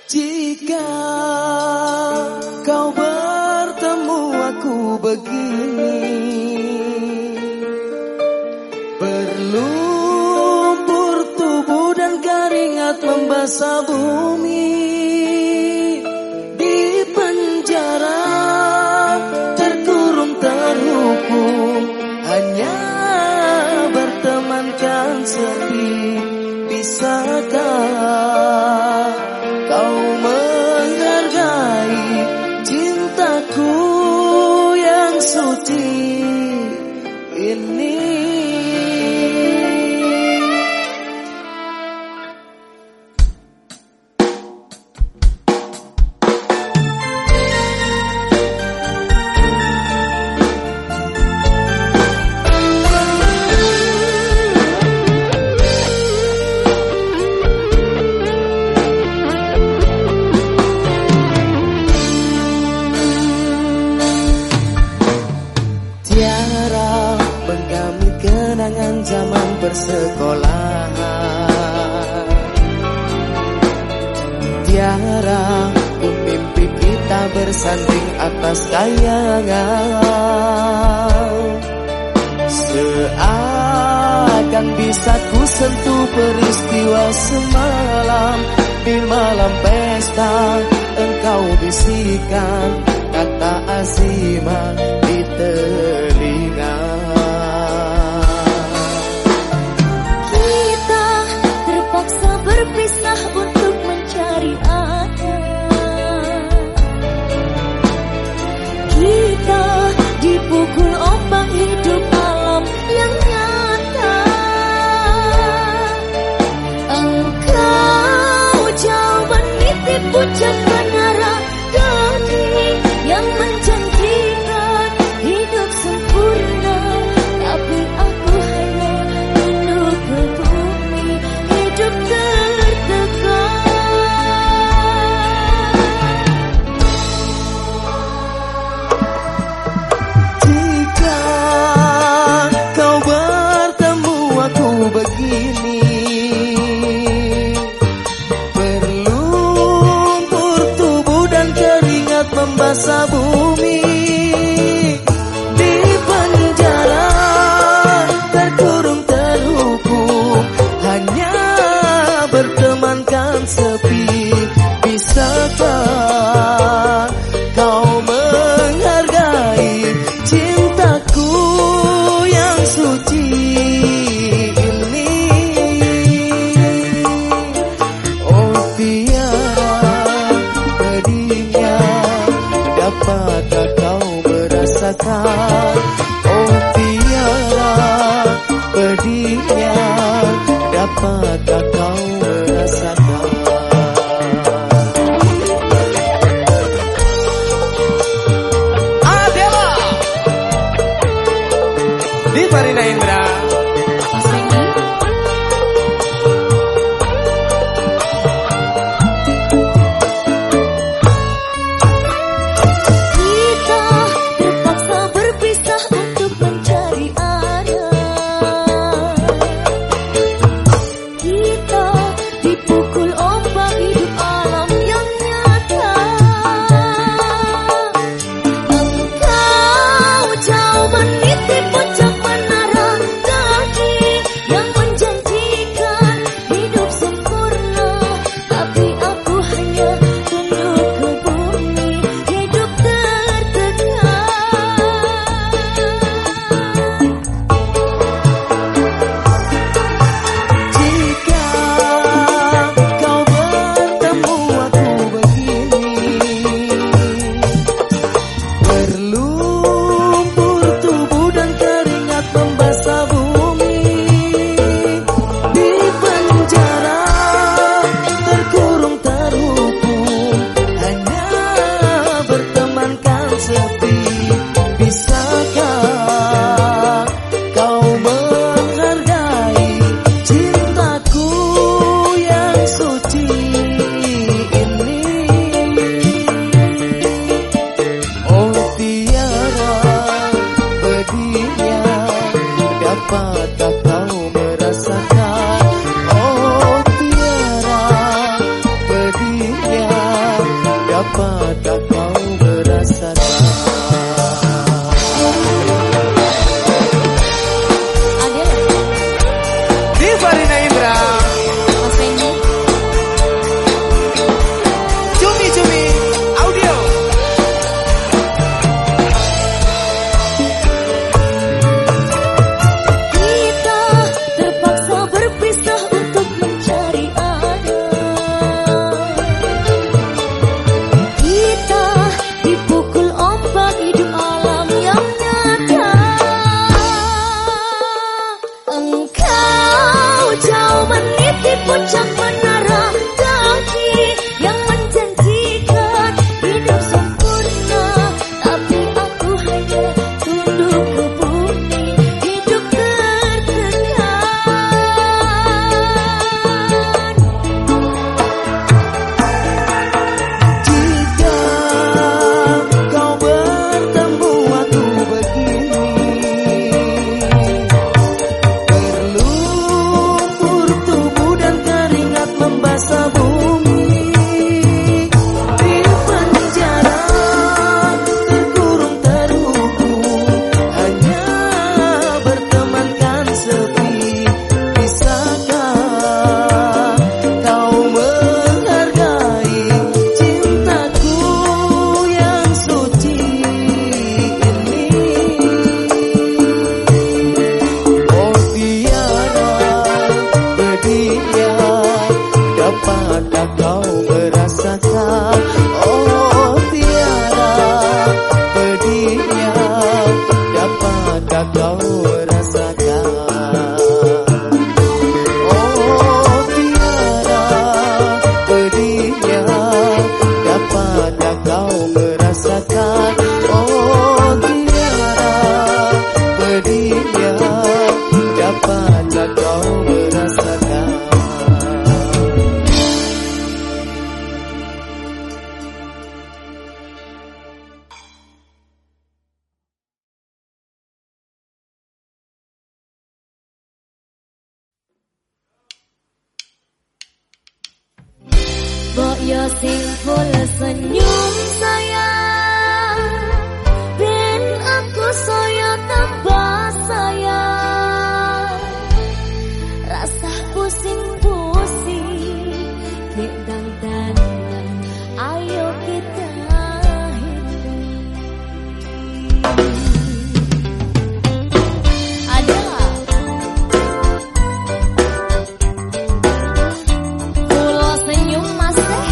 Jika kau bertemu aku begini, berlumpur tubuh dan keringat membasah bumi, di penjara terkurung terhukum, hanya bertemankan sepi. Bisakah kau menghargai cintaku yang suci ini? Tiara menggamit kenangan zaman persekolahan. Tiara mimpi kita bersanding atas kayangan. Seakan bisa ku sentuh peristiwa semalam. Di malam pesta engkau bisikan kata azimah di telinga. Kita terpaksa berpisah untuk mencari arah. Kita dipukul ombak hidup alam yang nyata. Engkau jauh menitip pucat menara gading yang menjanjikan hidup sempurna, tapi aku hanya tunduk ke bumi, hidup tertekan. Jika kau bertemu aku begini, berlumpur tubuh dan keringat membasah bumi, di penjara terkurung terhukum, hanya bertemankan sepi. Bisakah kau menghargai cintaku yang suci ini? Oh tiara pedihnya, dapatkah kau merasakan? Oh tiara pedihnya, dapatkah kau merasakan? Adela di Marina Indra. Kita terpaksa berpisah untuk mencari arah. Kita pedihnya dapatkah kau merasakan? Oh tiara pedihnya dapatkah kau merasakan? Oh tiara pedihnya dapatkah kau merasakan? Oh tiara pedihnya dapatkah kau merasakan? Mbok yo sing full senyum sayang, ben aku saya tambah sayang. Rasa pusing-pusing nek dandan, ayo kita ada full senyum mas teh.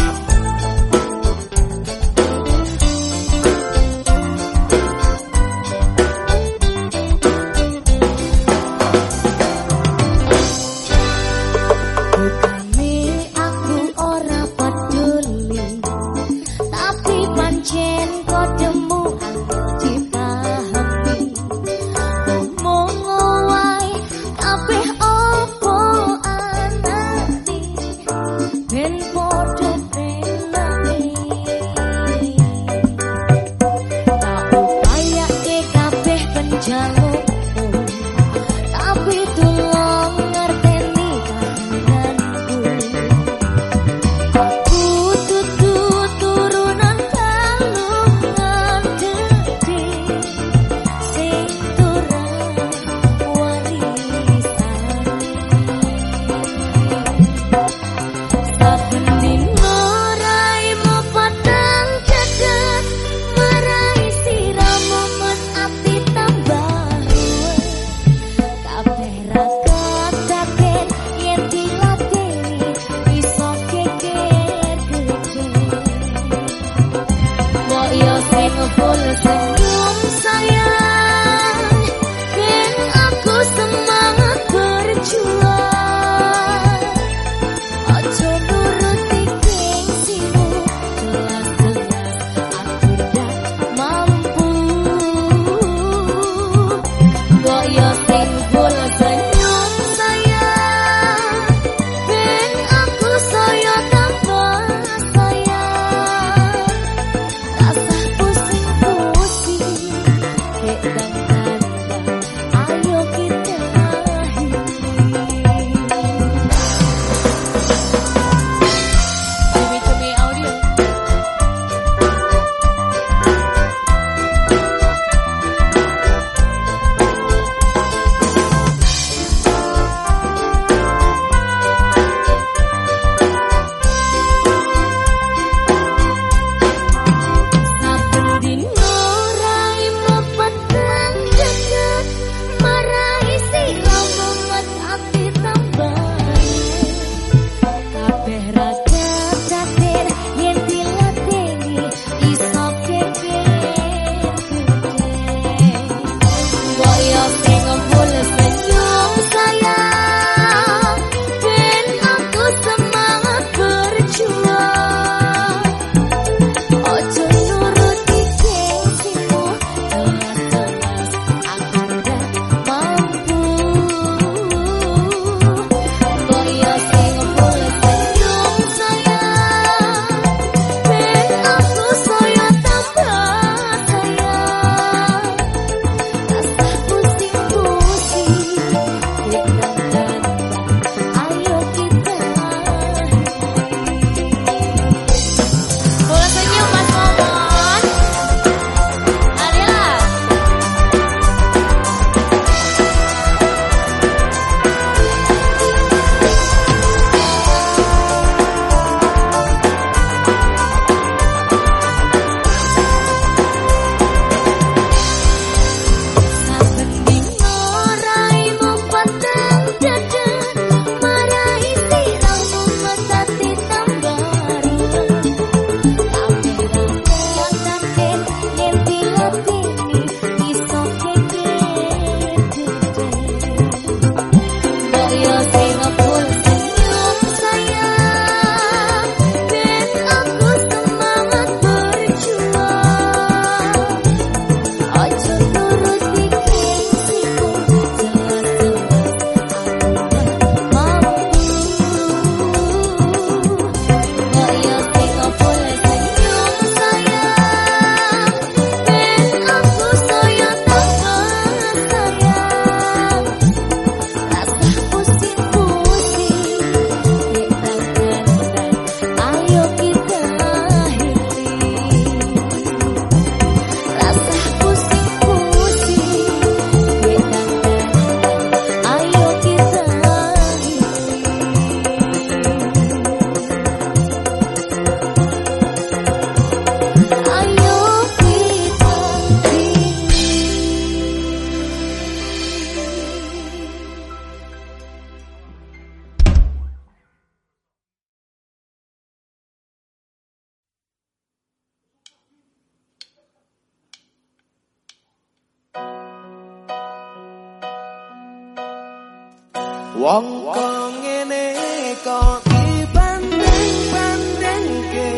Wong kok ngene kok dibanding-bandingke,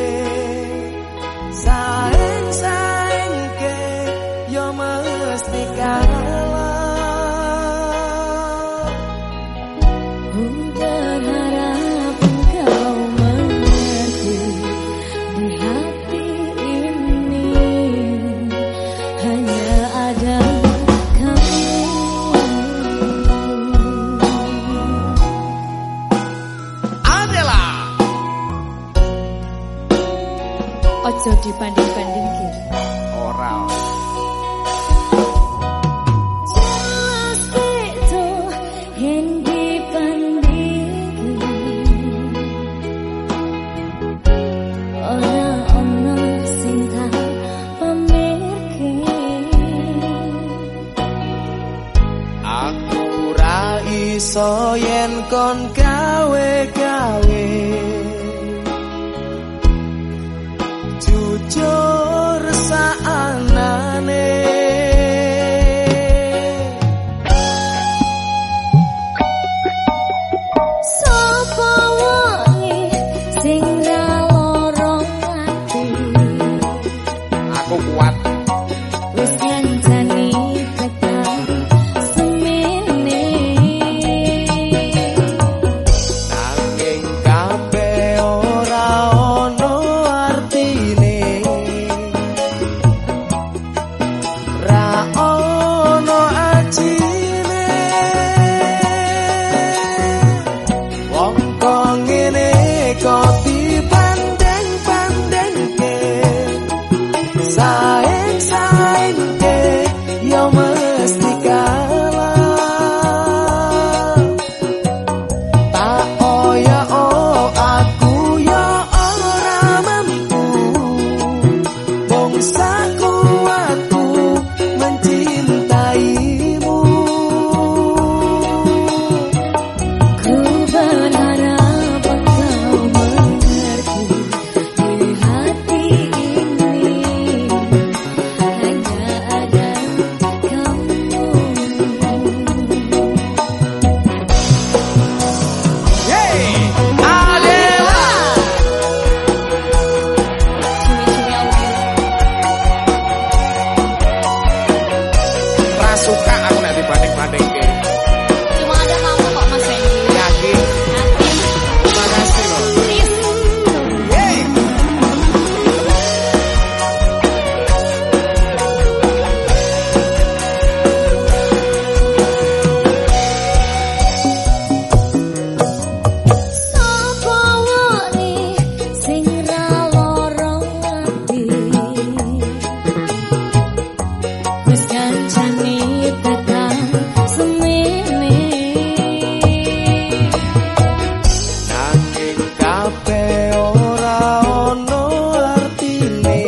saing-saingke yo mesti kalah. Ku berharap engkau mengerti, di hati ini hanya ada ojo dibanding-bandingke. Ora. Jelas itu yang dibandingke. Ora ono sing tak pamerke. Aku ra iso yen kon gawe-gawe, jujur saanane. Sapa wonge sing ra lorong ati, Aku kuat. wis nyancani tekan semene. Nanging kabeh ora ono artine, ra ono ajine. Wong kok ngene kok dibanding-bandingke, saing-saingke yo mesti kalah. Tak oya aku yo ora mampu, bangsa kuatku mencintaimu. Ku berharap engkau mengerti, di hati ini hanya ada kamu. Yeay, Adela. Cumi-cumi aku. Ra suka aku nek dibanding-bandingke. Cuma ada kamu kok Mas Fendi. Yakin. Yakin. Terima kasih loh. Please. Yeay. Sapa wonge sing ra lorong ati, wis kancane tekan semene. Nanging kabeh ora ono artine,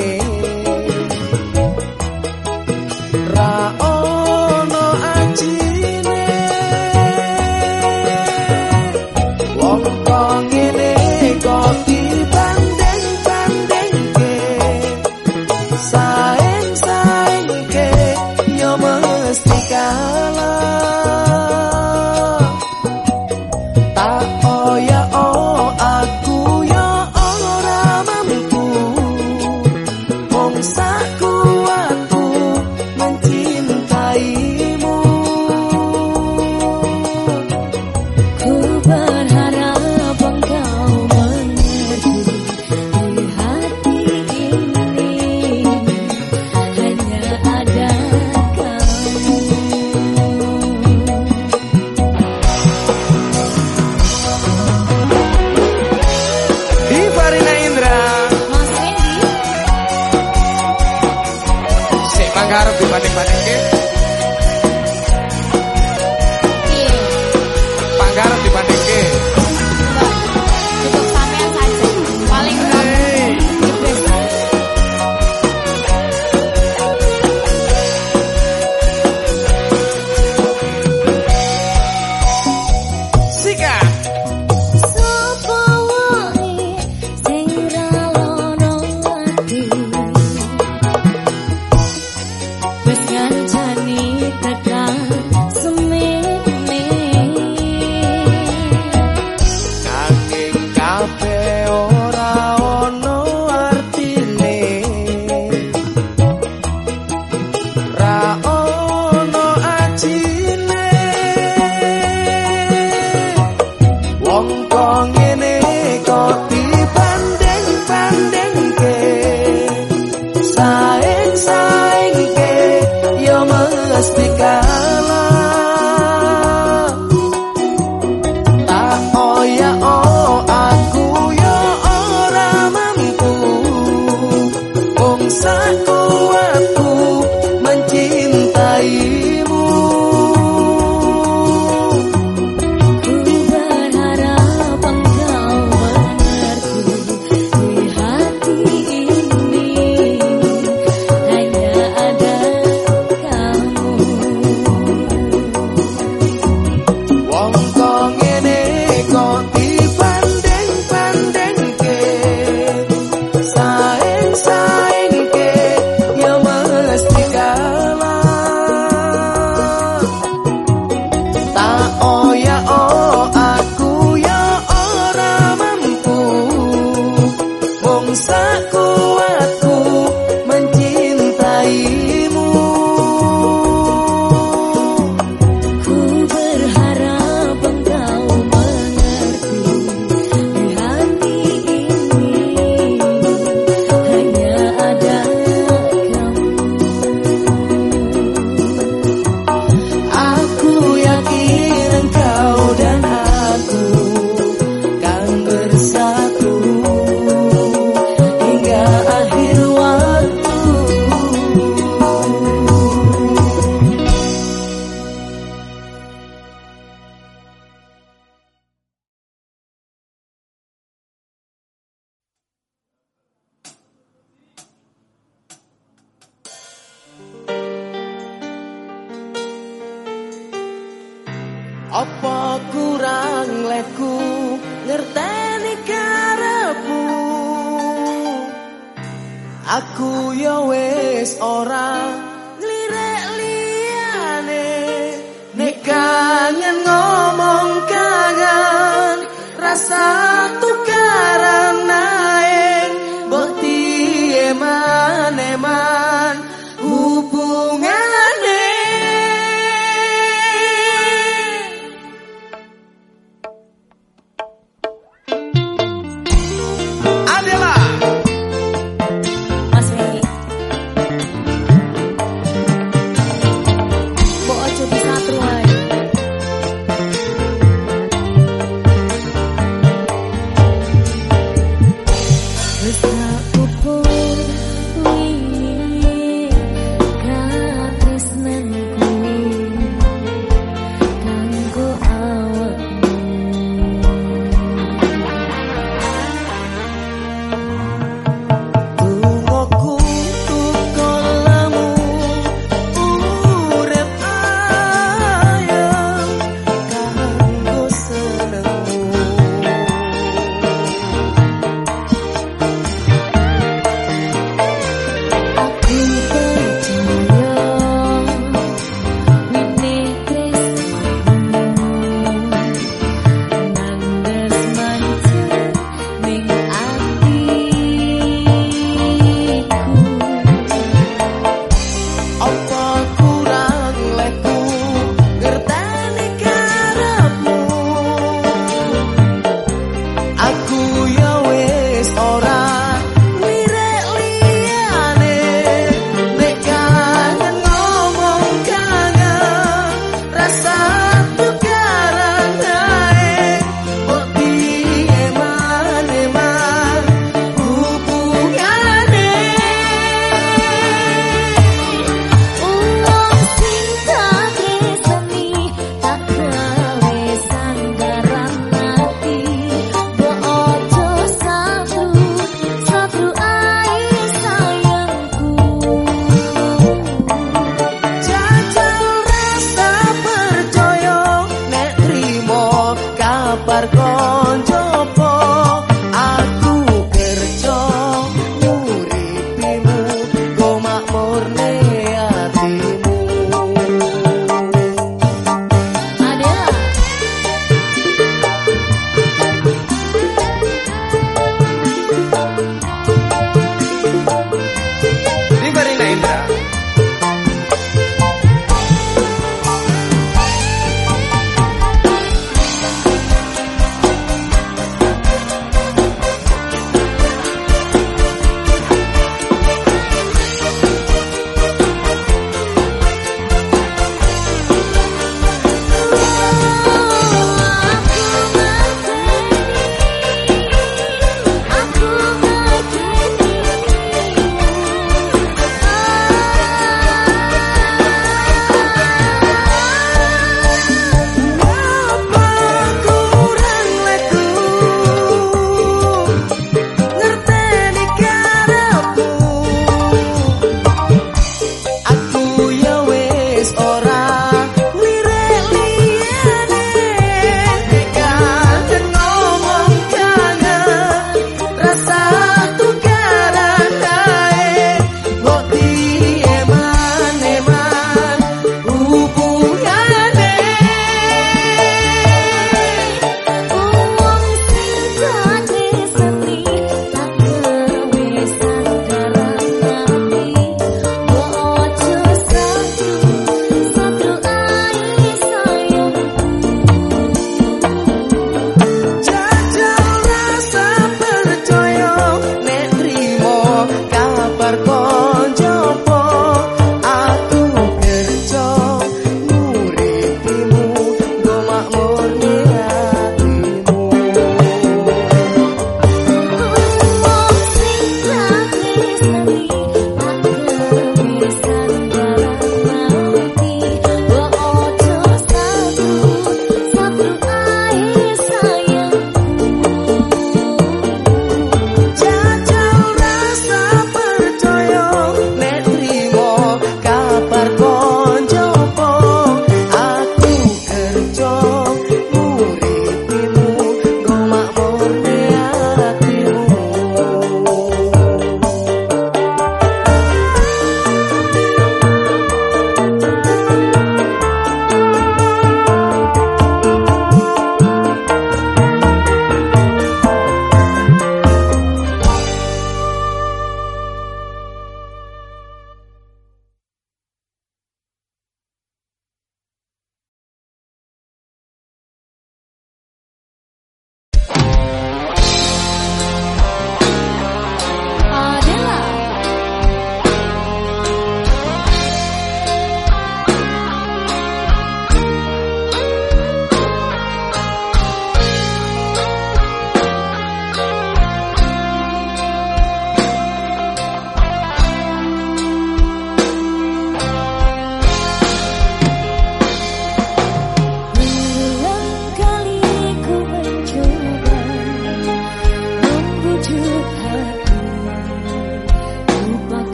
ra ono ajine. Wong kok ngene kok dibanding-bandingke, saing-saingke yo mesti kalah. Tak oya aku yo ora mampu, bangsa kuatku mencintaimu. Ku berharap engkau mengerti, di hati ini hanya ada kamu. Apa kurang leku ngerteni karepmu. Aku yo wis ora nglirek liyane. Nek kangen ngomong kangen rasa tukaran naik mbok eman-eman hubungane. Adela Mas Wengi mbok aja bisa truan. Wis tak upur wingi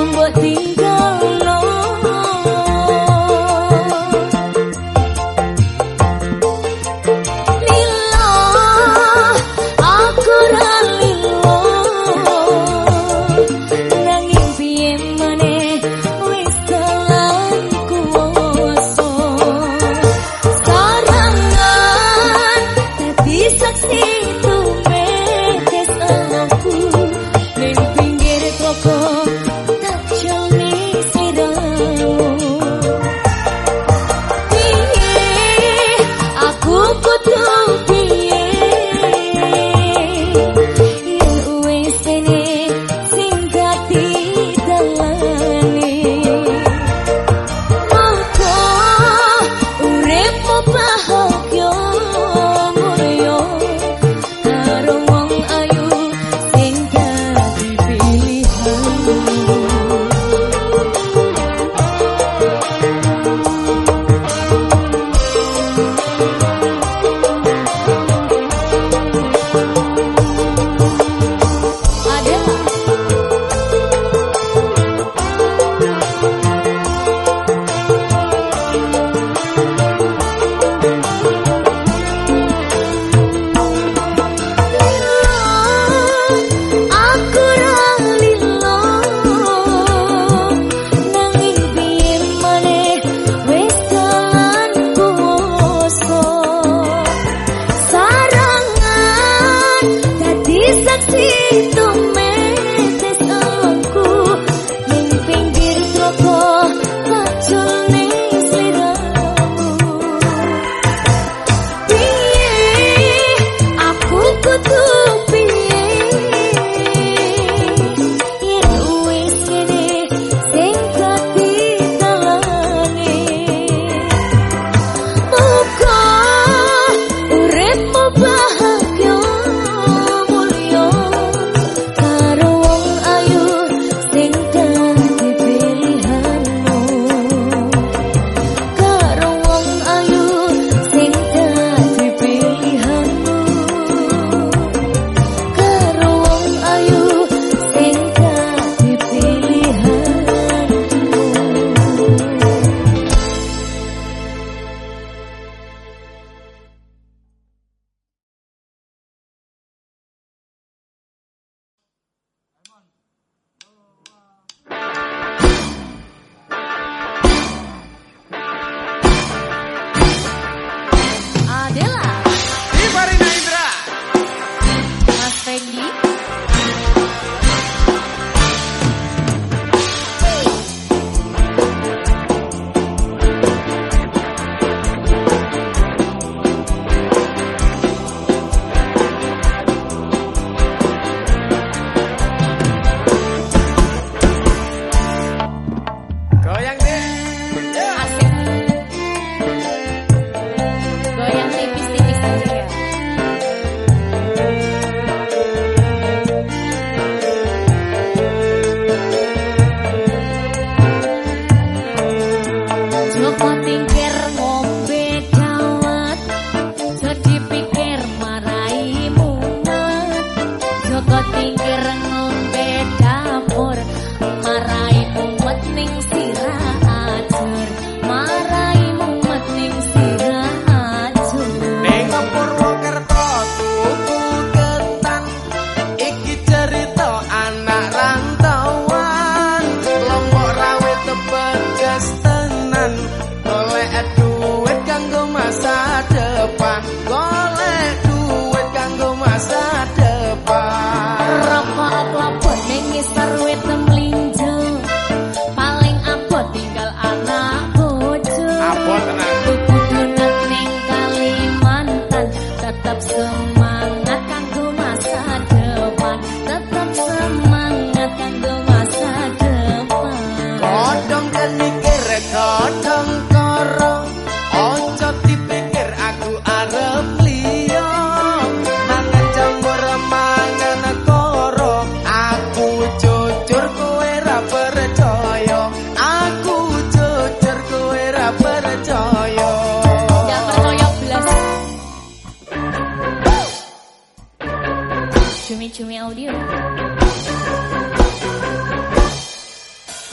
mbok tinggalno. Lilo aku ra lilo nanging piye maneh wis telan kuwasa. Sarangan dadi saksi tumetes aku ning pinggir toko tak jane sliramu. Piye aku kudu piye yen wis ene sing dadi dalane. Mongko uripmu bahagia mulya karo wong ayu sing dadi pilihanmu. Adalah aku ra lilo nanging piye maneh wis telan kuwasa. Sarangan dadi saksi tumetes aku ning pinggir toko pacul ning sliramu. Piye aku kudu piye yen wis kene sing dadi dalane. Muga uripmu bahagia mulya karo wong ayu sing dadi pilihanmu. Karo wong ayu sing dadi pilihanmu. Karo wong ayu sing dadi pilihanmu. Adalah Ibarina Indra. Mas Fendi. Goyang deh. Asik. Goyang tipis-tipis aja ya. Joko tingkir ngombe dawet, jadi pikir marai mumet. Joko tingkir ngombe dapur, marai mumet ning sirah ajur. Marai mumet ning sirah ajur. Ning Purwokerto tuku ketan. Iki cerita anak rantauan. Lombok rawit tebegas tenan. Golek duit kanggo masa depan. Golek duit kanggo masa depan. Rokok klopot ning ngisor wit mlinjo. Paling abot tinggal anak bojo. Abot tenan. Tuku donat ning Kalimantan, tetap semangat kanggo masa depan. Tetap semangat kanggo masa depan. Kodong kan mikir kodong korong. Ojo dipikir aku arep liya. Mangan campur mangan koro. Aku jujur kowe ra percaya. Aku jujur kowe ra percaya. Nggak percaya belas. Cumi-cumi audio.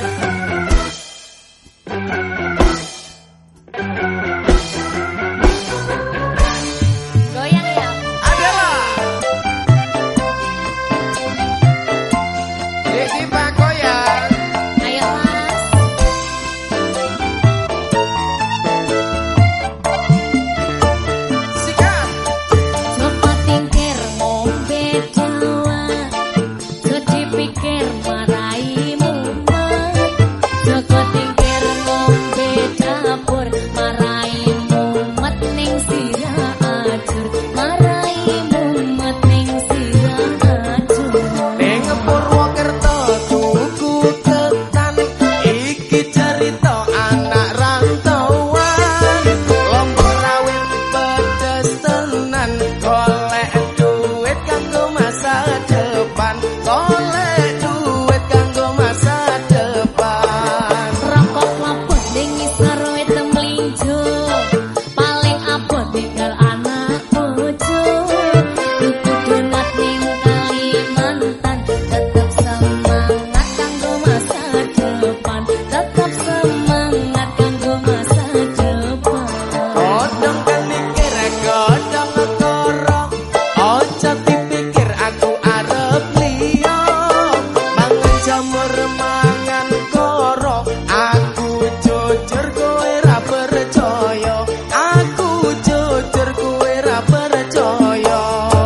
depan, tetap semangat kanggo masa depan. Godhong kelikir godhong karo, ojo dipikir aku arep liya. Mangan jamur mangan karo, aku jujur kowe ra percaya. Aku jujur kowe ra percaya.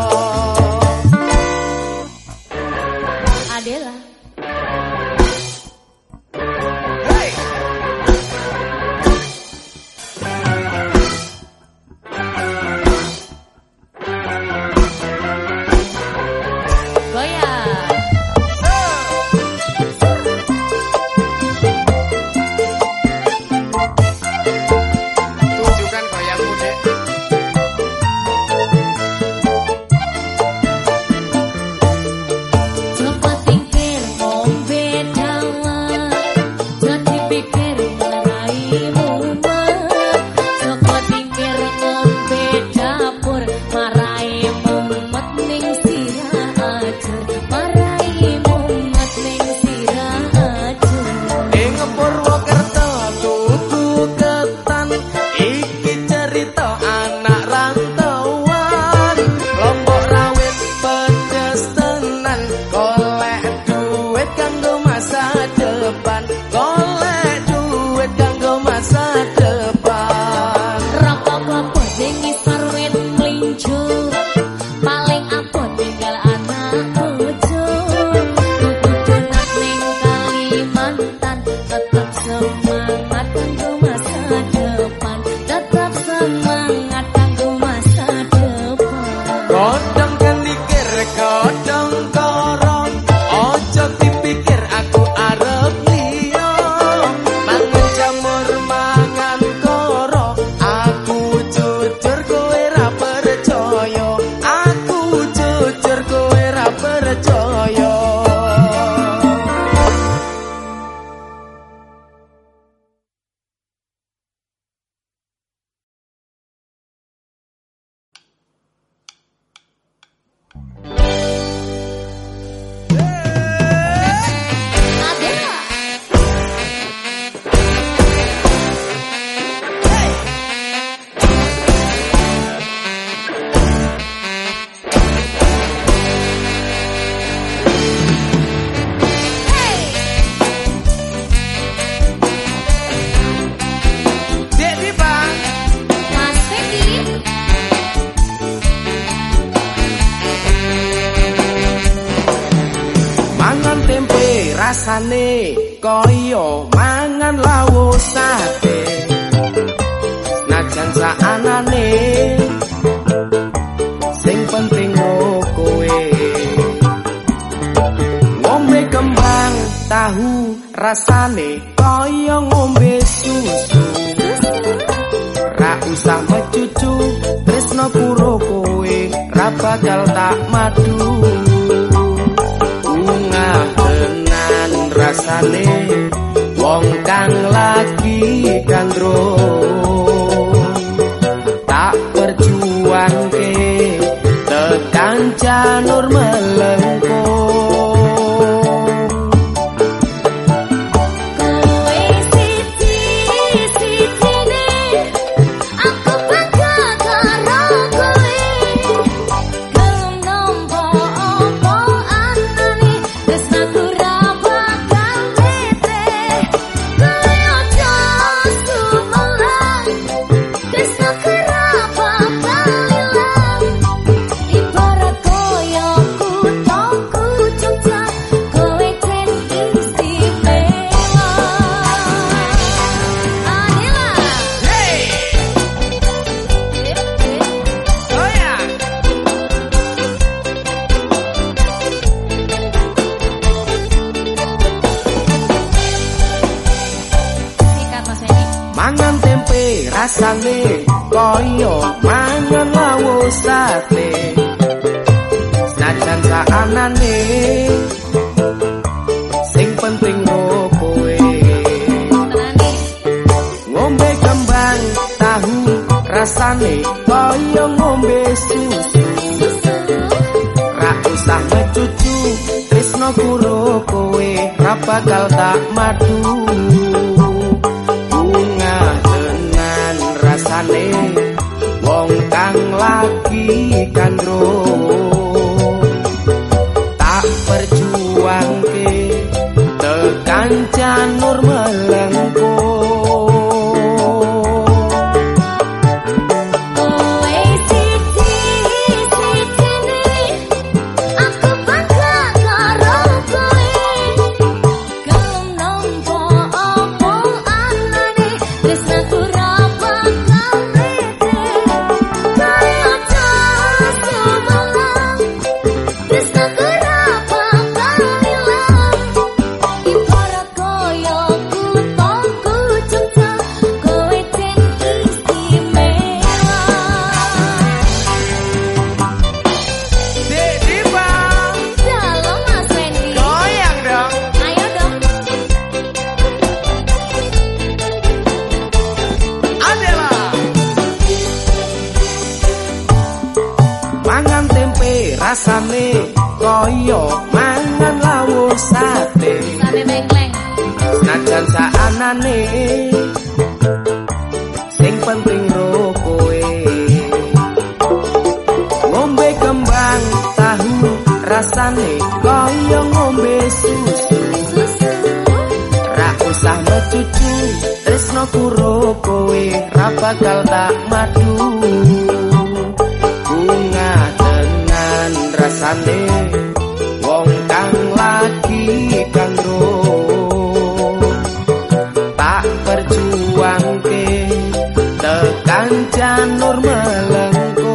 Adela. Hey! Goyang. Tunjukkan goyangmu, Dek. Coba pikir ngombe dawet, jadi pikir merai mumet. Coba pikir ngombe dapur, marai mumet ning sirah ajur, marai mumet ning sirah ajur. Ing Purwokerto tuku ketan, iki cerita anak rantauan. Lombok rawit pedes tenan, golek duit kanggo masa depan, golek duit kanggo masa depan. Rokok klopo ning ngisor wit mlinjo, paling abot tinggal anak bojo. Tuku donat ning Kalimantan, tetap semangat kanggo masa depan, tetap semangat kanggo masa depan. Godhong kelikir godhong karo, ojo dipikir aku arep liya. Mangan jamur mangan karo, aku jujur kowe ra percaya. Aku jujur kowe ra percaya. Adela. Dek Dipa, Mas Fendi. mangan tempe rasane kaya mangan lawuh sate. Najan saanane sing penting kowe ngombe kembang tahu rasane kaya ngombe susu. Ra usah mecucu tresno puro kowe ra bakal tak madu. Bunga tenan rasane wong kang lagi gandro, tak perjuangke tekan janur melengko. Kowe siji-sijine, aku bangga karo kowe. Gelem nampa apa anane, tresnaku ra bakal bete. Kowe aja sumelang, tresnaku ra bakal ilang. Ibarat koyo kuthaku Jogja, kowe jen istimewa. Adela. Hey! Oh ya. Sikat Mas Fendi. Mangan tempe rasane kaya mangan lawuh sate. Najan saanane sing penting kowe ngombe kembang tahu rasane kaya ngombe susu. Ra usah mecucu tresno kuro kowe ra bakal tak madu. kandro tak perjuangke tekan janur melengko rasane koyo mangan lawuh sate sate mengkleng najan saanane sing penting ro kowe ngombe kembang tahu rasane koyo ngombe susu ra usah mecucu tresnoku ro kowe ra bakal tak madu rasane wong kang lagi kandro tak perjuangke tekan janur melengko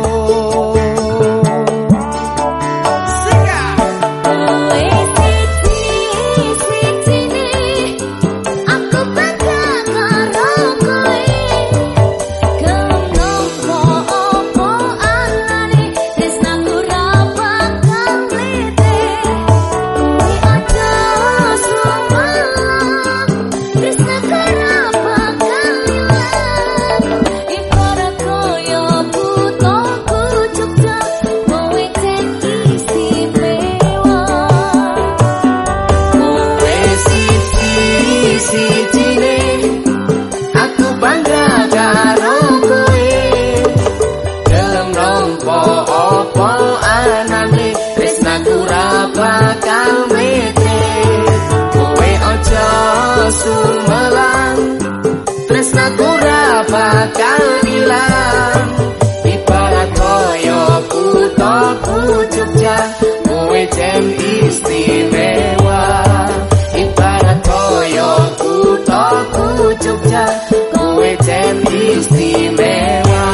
sumelang tresnaku ra bakal ilang ibarat koyo kutha Jogja kowe jem istimewa ibarat koyo kutha Jogja kowe jem istimewa.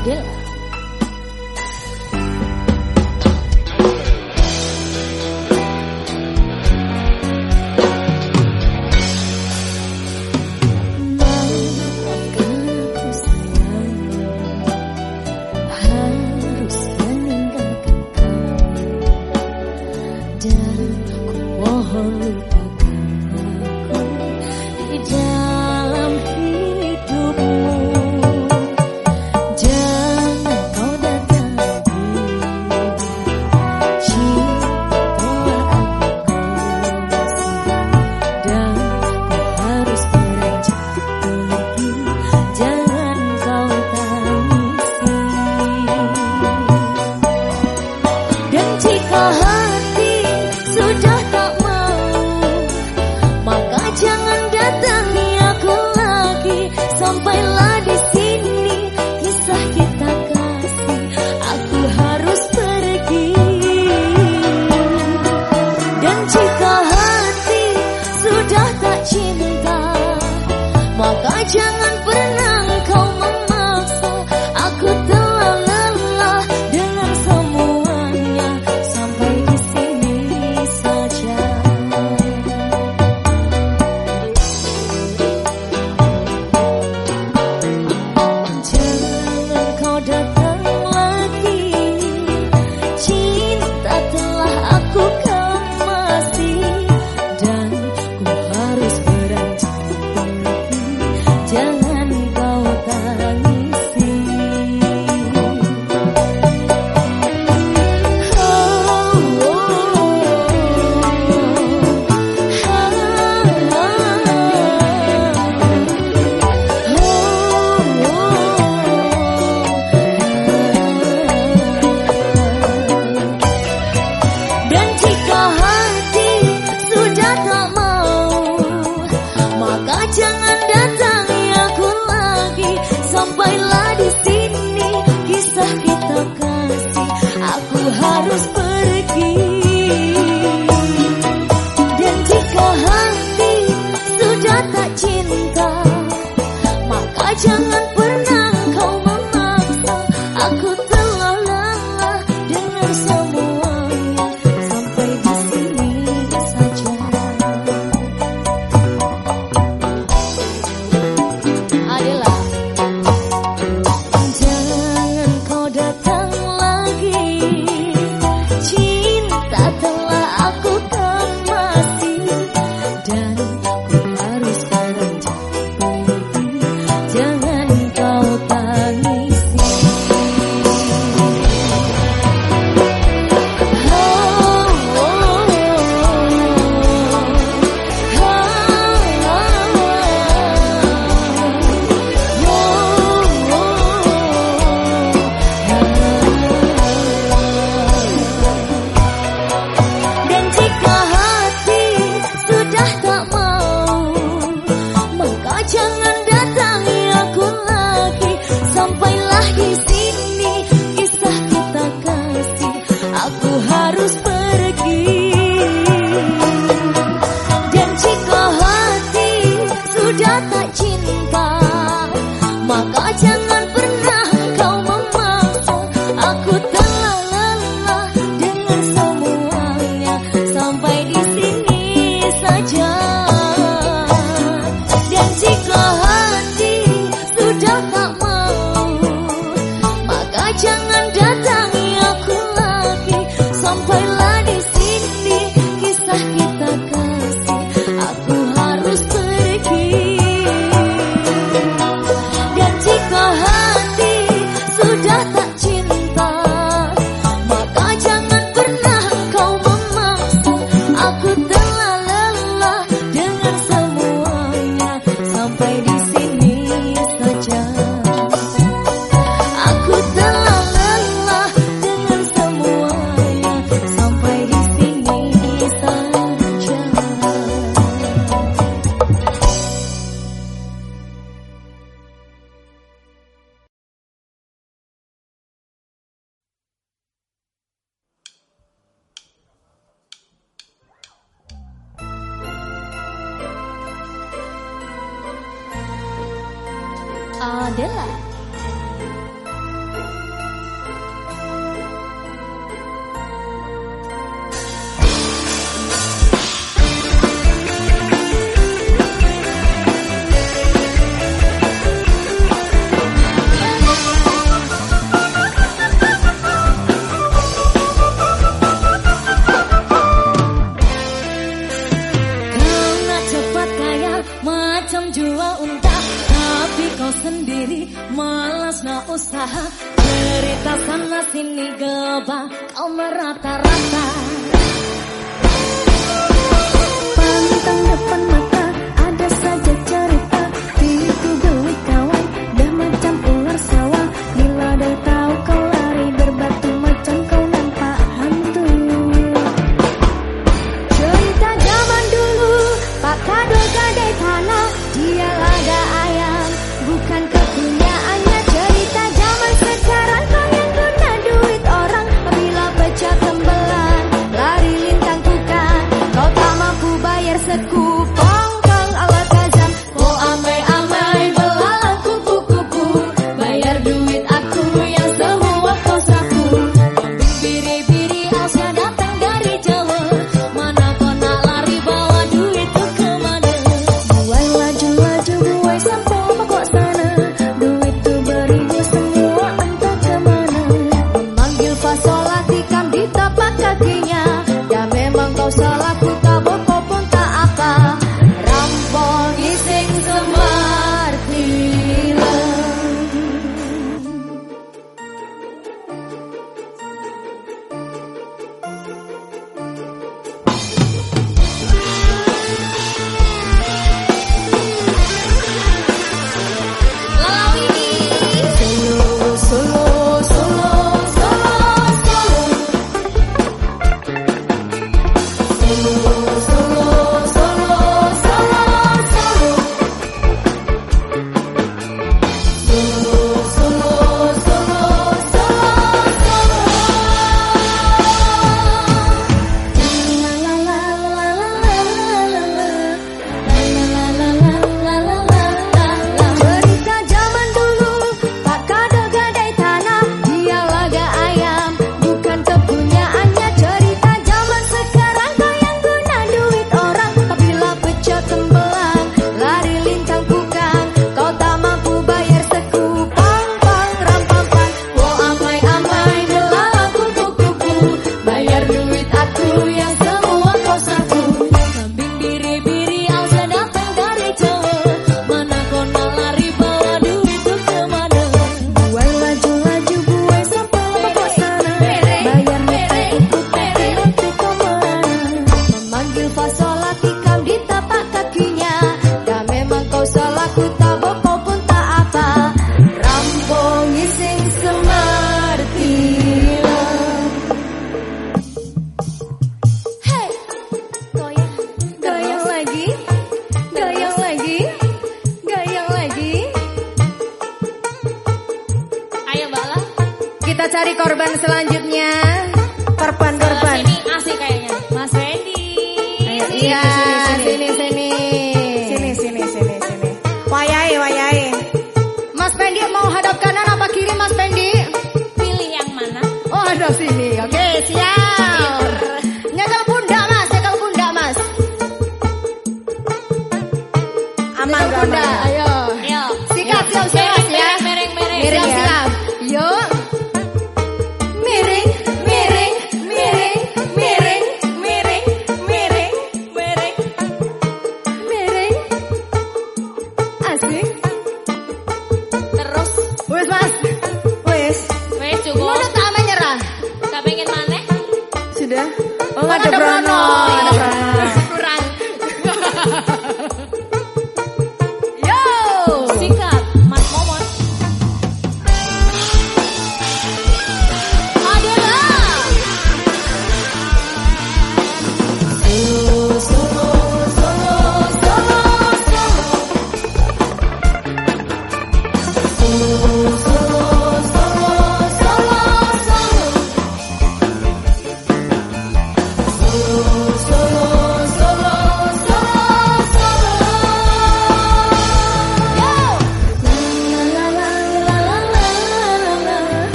Adela. Adela. unta, tapi kau sendiri malas nak usaha. Cerita sana sini gebah, kau merata-rata. Pantang depan mata, ada saja cerita. Tipu gelik kawan, dah macam ular sawah. Bila dah tahu kau lari berbatu macam kau nampak hantu. Cerita zaman dulu, Pak Kado gadai tanah. Dia laga ayam, bukan kepunyaannya. Cerita zaman sekarang, kau yang guna duit orang. Bila pecah tembelan, lari lintang bukan. Kau tak mampu bayar sekupong kong ala kazam. Kau amai-amai belalang kupu-kupu, bayar duit aku yang semua kau sapu. Biri-biri Alsa datang dari Jawa, mana kau nak lari bawa duit tu kemana? Buai laju-laju, buai sampai pokok sana. Duit tu beribu semua entah kemana. Memanggil fasolah tikam di tapak kakinya. Ya memang kau salah, ku tabok kau pun tak apa. Rampong ising semar hilang. Solo, solo, solo, solo, cerita zaman dulu, Pak Kado gadai tanah. Dia laga ayam, bukan kepunyaannya. Cerita zaman sekarang, kau yang guna duit orang. Apabila pecah tembelang, lari lintang bukan. Kau tak mampu bayar sekupang pang rampampang. Kau amai-amai belalang kupu-kupu, bayar duit aku yang semua kau sapu. Kambing biri-biri Alsa datang dari Jawa, mana kau nak lari bawa duit tu kemana? Buai laju-laju, buai sampai pokok sana. Bayar mereka ikut tapi nanti kau mana? Memanggil fasolah tikam di tapak kakinya. Ya memang kau salah, ku tabok kau pun tak apa. Rampong ising semar hilang. Hey, goyang, goyang lagi, goyang lagi, goyang lagi. Ayo Bala, kita cari korban selanjutnya. Korban. Sini asik kayaknya, Mas Fendi. Iya, sini. Wayai. Mas Fendi mau hadap kanan apa kiri, Mas Fendi? Pilih yang mana? Oh, hadap sini. Oke, siap. Nyekel pundak, Mas. Aman, pundak. Ayo. Sikat, siap ya. Miring siap. Yuk. Miring. Asik. Terus. Wes Mas. Wes cukup. Mau tak menyerah. Tak pengen maneh? Sudah. Oh, ada Brono. Kurang. Yo. Sikat, Mas Momon. Adalah. Solo.